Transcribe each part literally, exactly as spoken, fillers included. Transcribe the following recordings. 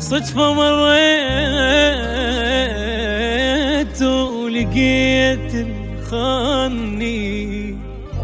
صدفة مريت ولقيت الخاني،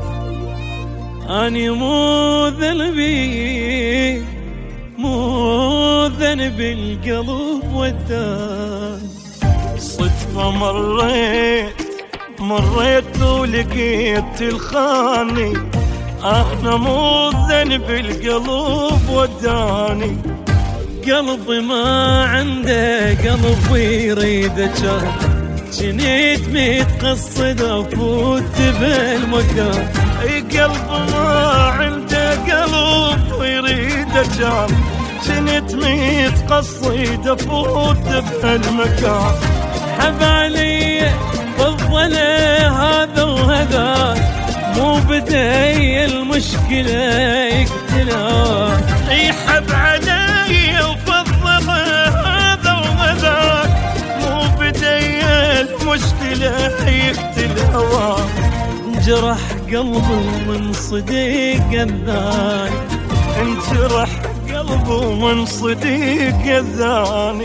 أني مو ذنبي مو ذنب القلب ودان. صدفة مريت مريت ولقيت الخاني، أنا مو ذنب القلب وداني. قلبي ما عنده قلب يريد جار، جنيت متقصد افوت بالمكان. اي قلبي ما عنده قلب ويريد جار، جنيت متقصد افوت بالمكان. حب علي فضله هذا وهذا، مو بدي المشكلة يقتلها. يحب علي وفضله هذا وذاك، مو بدي المشكلة يقتل هواك. انجرح قلبي من صديق الثاني، انجرح قلبي من صديق الثاني.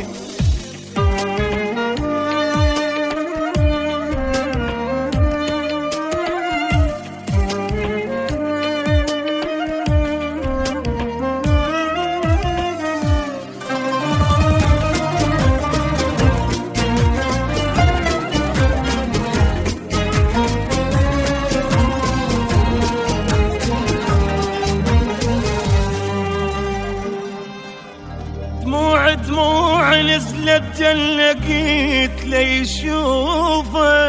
دموع دموع نزلت لقيت لي شوفه،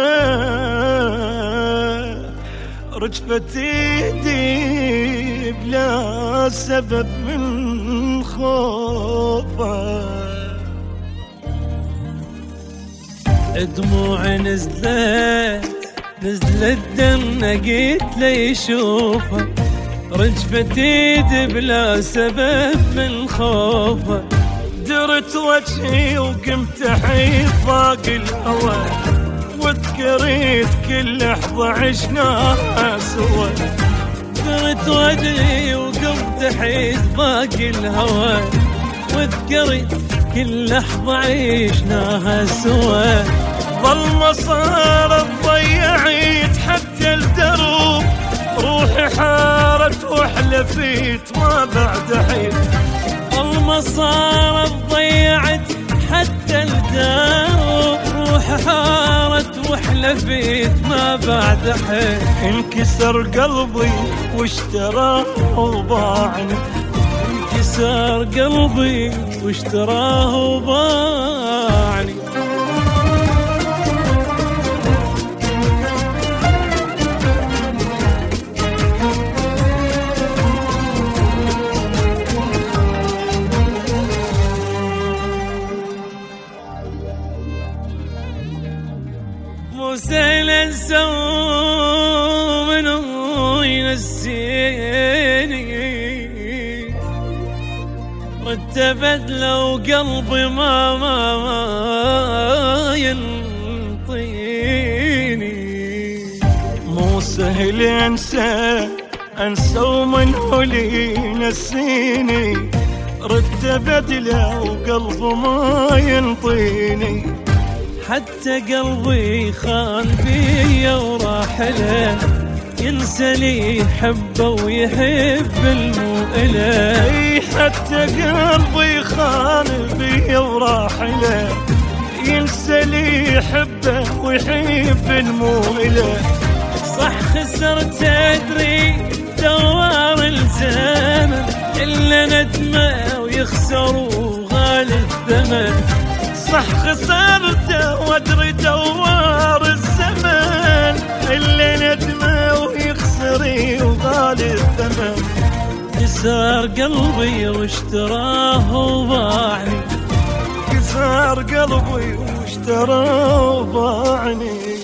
رجفت ايدي بلا سبب من خوفه. دموع نزلت نزلت دم لقيت لي شوفه، رجفت ايدي بلا سبب من خوفه. درت وجهي وقمت احيط ضاق الهوى، وذكريت كل لحظة عشناها سوا. درت وجهي وقمت احيط ضاق الهوى، وذكريت كل لحظة عشناها سوا. ظل صارت ضيعت حتى الدروب، روحي حارت وحلفيت ما بعد حيل. ظل صارت ضيعت حتى الدروب، روحي حارت وحلفيت ما بعد حيل. انكسر قلبي واشتراه وباعني، انكسر قلبي واشتراه وباعني. مو سهل انسى منو ينسيني، رتبت لو قلبي ما ما ما ينطيني. مو سهل انسى انسى ومنه لي ينسيني، رتبت لو قلبي ما ينطيني. حتى قلبي خان بيا وراح له، ينسى لي يحبه ويحب الموئله. حتى قلبي خان بيا وراح له، ينسى لي يحبه ويحب الموئله. صح خسرت ادري دوار الزمن، الا ندمه ويخسر وغالي الثمن. صح خسرته وادري دوار الزمن، اللي ندمه ويخسري وغالي الثمن. كسر قلبي واشتراه وباعني، كسر قلبي واشتراه وباعني.